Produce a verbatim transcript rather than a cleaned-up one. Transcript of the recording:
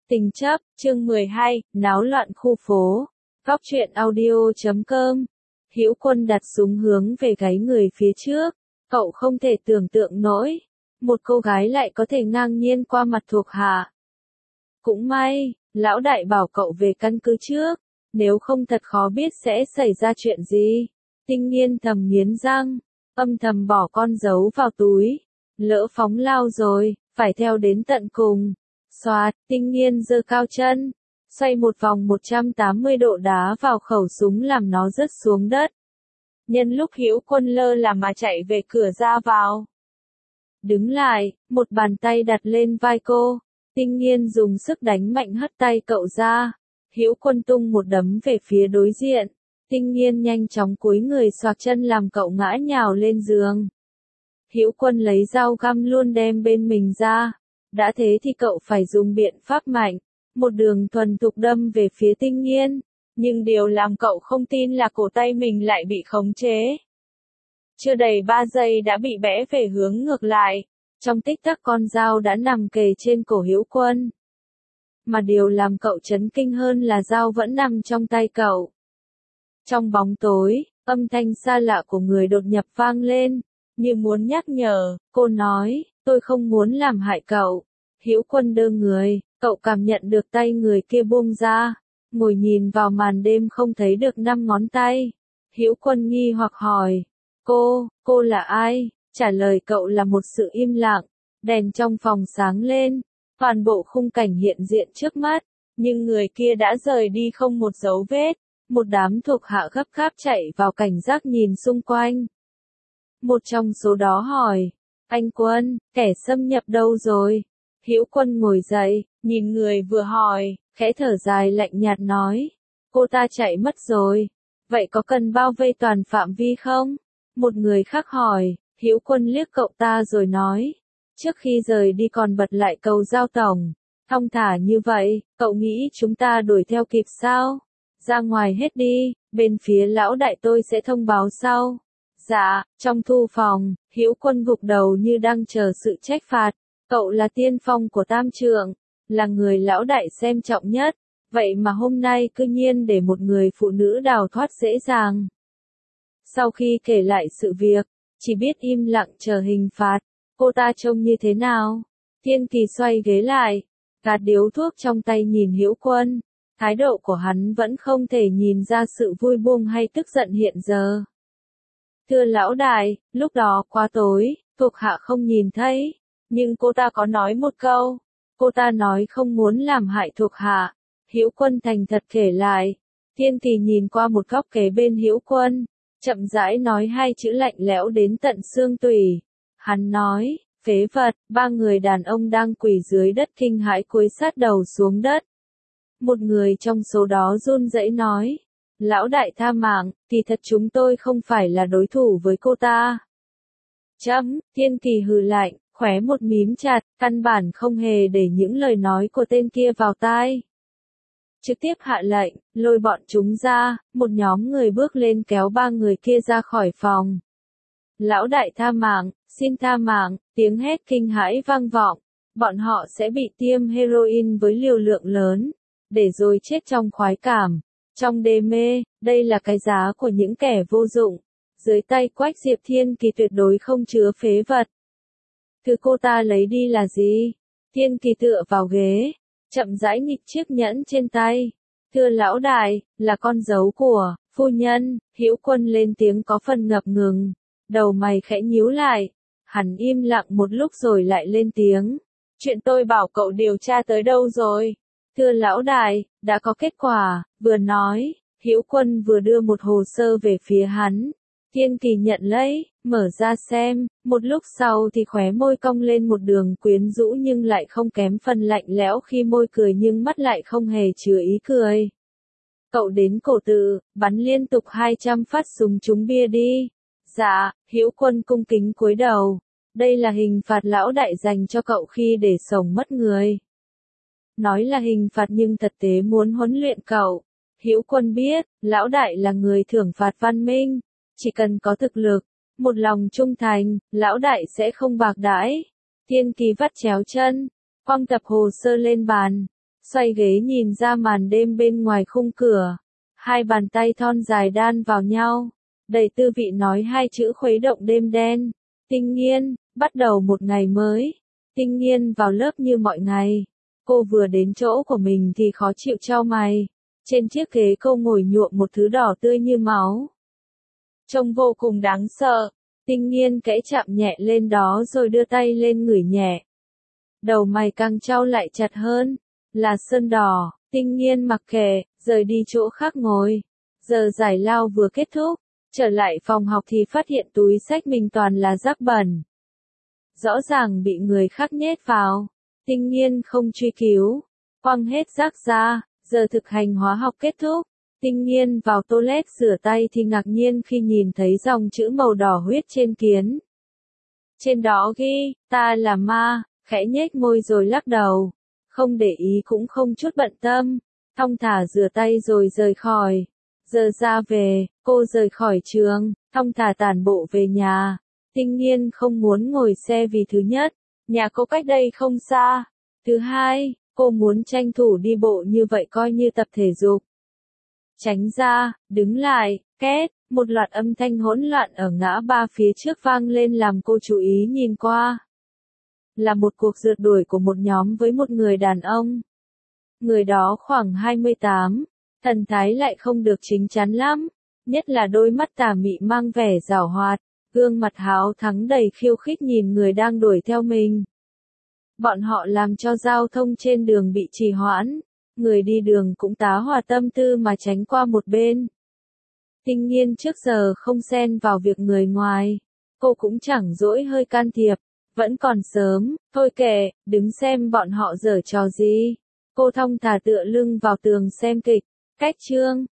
Tình chấp, chương mười hai, náo loạn khu phố. Góc truyện audio chấm com. Hữu Quân đặt súng hướng về gáy người phía trước. Cậu không thể tưởng tượng nổi. Một cô gái lại có thể ngang nhiên qua mặt thuộc hạ. Cũng may, lão đại bảo cậu về căn cứ trước. Nếu không thật khó biết sẽ xảy ra chuyện gì. Tinh Nghiên thầm nghiến răng. Âm thầm bỏ con dấu vào túi. Lỡ phóng lao rồi, phải theo đến tận cùng. Xoạt, Tinh Nghiên giơ cao chân, xoay một vòng một trăm tám mươi độ đá vào khẩu súng làm nó rớt xuống đất. Nhân lúc Hữu Quân lơ là mà chạy về cửa ra vào. Đứng lại, một bàn tay đặt lên vai cô, Tinh Nghiên dùng sức đánh mạnh hất tay cậu ra. Hữu Quân tung một đấm về phía đối diện, Tinh Nghiên nhanh chóng cúi người xoạc chân làm cậu ngã nhào lên giường. Hữu Quân lấy dao găm luôn đem bên mình ra. Đã thế thì cậu phải dùng biện pháp mạnh, một đường thuần thục đâm về phía Tinh Nghiên, nhưng điều làm cậu không tin là cổ tay mình lại bị khống chế. Chưa đầy ba giây đã bị bẽ về hướng ngược lại, trong tích tắc con dao đã nằm kề trên cổ Hữu Quân. Mà điều làm cậu chấn kinh hơn là dao vẫn nằm trong tay cậu. Trong bóng tối, âm thanh xa lạ của người đột nhập vang lên, như muốn nhắc nhở, cô nói. Tôi không muốn làm hại cậu. Hữu Quân đơ người, cậu cảm nhận được tay người kia buông ra, ngồi nhìn vào màn đêm không thấy được năm ngón tay. Hữu Quân nghi hoặc hỏi, cô, cô là ai? Trả lời cậu là một sự im lặng. Đèn trong phòng sáng lên, toàn bộ khung cảnh hiện diện trước mắt, nhưng người kia đã rời đi không một dấu vết. Một đám thuộc hạ gấp gáp chạy vào cảnh giác nhìn xung quanh. Một trong số đó hỏi, anh Quân, kẻ xâm nhập đâu rồi? Hữu Quân ngồi dậy, nhìn người vừa hỏi, khẽ thở dài lạnh nhạt nói, cô ta chạy mất rồi. Vậy có cần bao vây toàn phạm vi không? Một người khác hỏi, Hữu Quân liếc cậu ta rồi nói, trước khi rời đi còn bật lại câu giao tổng, thong thả như vậy, cậu nghĩ chúng ta đuổi theo kịp sao? Ra ngoài hết đi, bên phía lão đại tôi sẽ thông báo sau. Dạ, trong thư phòng, Hữu Quân gục đầu như đang chờ sự trách phạt. Cậu là tiên phong của Tam Trượng, là người lão đại xem trọng nhất. Vậy mà hôm nay cư nhiên để một người phụ nữ đào thoát dễ dàng. Sau khi kể lại sự việc, chỉ biết im lặng chờ hình phạt. Cô ta trông như thế nào? Thiên Kỳ xoay ghế lại, gạt điếu thuốc trong tay nhìn Hữu Quân. Thái độ của hắn vẫn không thể nhìn ra sự vui buông hay tức giận hiện giờ. Thưa lão đại, lúc đó quá tối, thuộc hạ không nhìn thấy, nhưng cô ta có nói một câu, cô ta nói không muốn làm hại thuộc hạ. Hữu Quân thành thật kể lại. Thiên Kỳ nhìn qua một góc kế bên Hữu Quân, chậm rãi nói hai chữ lạnh lẽo đến tận xương tủy. Hắn nói, phế vật. Ba người đàn ông đang quỳ dưới đất kinh hãi cúi sát đầu xuống đất. Một người trong số đó run rẩy nói, lão đại tha mạng, thì thật chúng tôi không phải là đối thủ với cô ta. Chấm, Thiên Kỳ hừ lạnh, khóe một mím chặt, căn bản không hề để những lời nói của tên kia vào tai. Trực tiếp hạ lệnh, lôi bọn chúng ra, một nhóm người bước lên kéo ba người kia ra khỏi phòng. Lão đại tha mạng, xin tha mạng, tiếng hét kinh hãi vang vọng, bọn họ sẽ bị tiêm heroin với liều lượng lớn, để rồi chết trong khoái cảm. Trong đê mê, đây là cái giá của những kẻ vô dụng. Dưới tay Quách Diệp Thiên Kỳ tuyệt đối không chứa phế vật. Thứ cô ta lấy đi là gì? Thiên Kỳ tựa vào ghế, chậm rãi nghịch chiếc nhẫn trên tay. Thưa lão đại, là con dấu của phu nhân. Hữu Quân lên tiếng có phần ngập ngừng, đầu mày khẽ nhíu lại. Hắn im lặng một lúc rồi lại lên tiếng. Chuyện tôi bảo cậu điều tra tới đâu rồi? Thưa lão đại, đã có kết quả. Vừa nói, Hữu Quân vừa đưa một hồ sơ về phía hắn. Thiên Kỳ nhận lấy, mở ra xem, một lúc sau thì khóe môi cong lên một đường quyến rũ nhưng lại không kém phần lạnh lẽo khi môi cười nhưng mắt lại không hề chứa ý cười. Cậu đến cổ tự, bắn liên tục hai trăm phát súng trúng bia đi. Dạ, Hữu Quân cung kính cúi đầu. Đây là hình phạt lão đại dành cho cậu khi để sống mất người. Nói là hình phạt nhưng thực tế muốn huấn luyện cậu. Hữu Quân biết, lão đại là người thưởng phạt văn minh. Chỉ cần có thực lực, một lòng trung thành, lão đại sẽ không bạc đãi. Thiên Kỳ vắt chéo chân, quăng tập hồ sơ lên bàn. xoay ghế nhìn ra màn đêm bên ngoài khung cửa. Hai bàn tay thon dài đan vào nhau, đầy tư vị nói hai chữ khuấy động đêm đen. Tinh Nghiên, bắt đầu một ngày mới. Tinh Nghiên vào lớp như mọi ngày. Cô vừa đến chỗ của mình thì khó chịu chau mày. Trên chiếc ghế cô ngồi nhuộm một thứ đỏ tươi như máu. Trông vô cùng đáng sợ. Tinh Nghiên kẽ chạm nhẹ lên đó rồi đưa tay lên ngửi nhẹ. Đầu mày càng chau lại chặt hơn. Là sơn đỏ. Tinh Nghiên mặc kệ, rời đi chỗ khác ngồi. Giờ giải lao vừa kết thúc. Trở lại phòng học thì phát hiện túi sách mình toàn là rác bẩn. Rõ ràng bị người khác nhét vào. Tinh Nghiên không truy cứu. Quăng hết rác ra. Giờ thực hành hóa học kết thúc. Tinh Nghiên vào toilet rửa tay thì ngạc nhiên khi nhìn thấy dòng chữ màu đỏ huyết trên kiến. Trên đó ghi, ta là ma, khẽ nhếch môi rồi lắc đầu. Không để ý cũng không chút bận tâm. Thong thả rửa tay rồi rời khỏi. Giờ ra về, cô rời khỏi trường, thong thả tản bộ về nhà. Tinh Nghiên không muốn ngồi xe vì thứ nhất, nhà cô cách đây không xa. Thứ hai, cô muốn tranh thủ đi bộ như vậy coi như tập thể dục. Tránh ra, đứng lại, két, một loạt âm thanh hỗn loạn ở ngã ba phía trước vang lên làm cô chú ý nhìn qua. Là một cuộc rượt đuổi của một nhóm với một người đàn ông. Người đó khoảng hai mươi tám, thần thái lại không được chính chắn lắm, nhất là đôi mắt tà mị mang vẻ giảo hoạt, gương mặt háo thắng đầy khiêu khích nhìn người đang đuổi theo mình. Bọn họ làm cho giao thông trên đường bị trì hoãn, người đi đường cũng tá hỏa tâm tư mà tránh qua một bên. Tinh Nghiên trước giờ không xen vào việc người ngoài, cô cũng chẳng dỗi hơi can thiệp, vẫn còn sớm, thôi kệ, đứng xem bọn họ giở trò gì. Cô thong thả tựa lưng vào tường xem kịch, cách chương.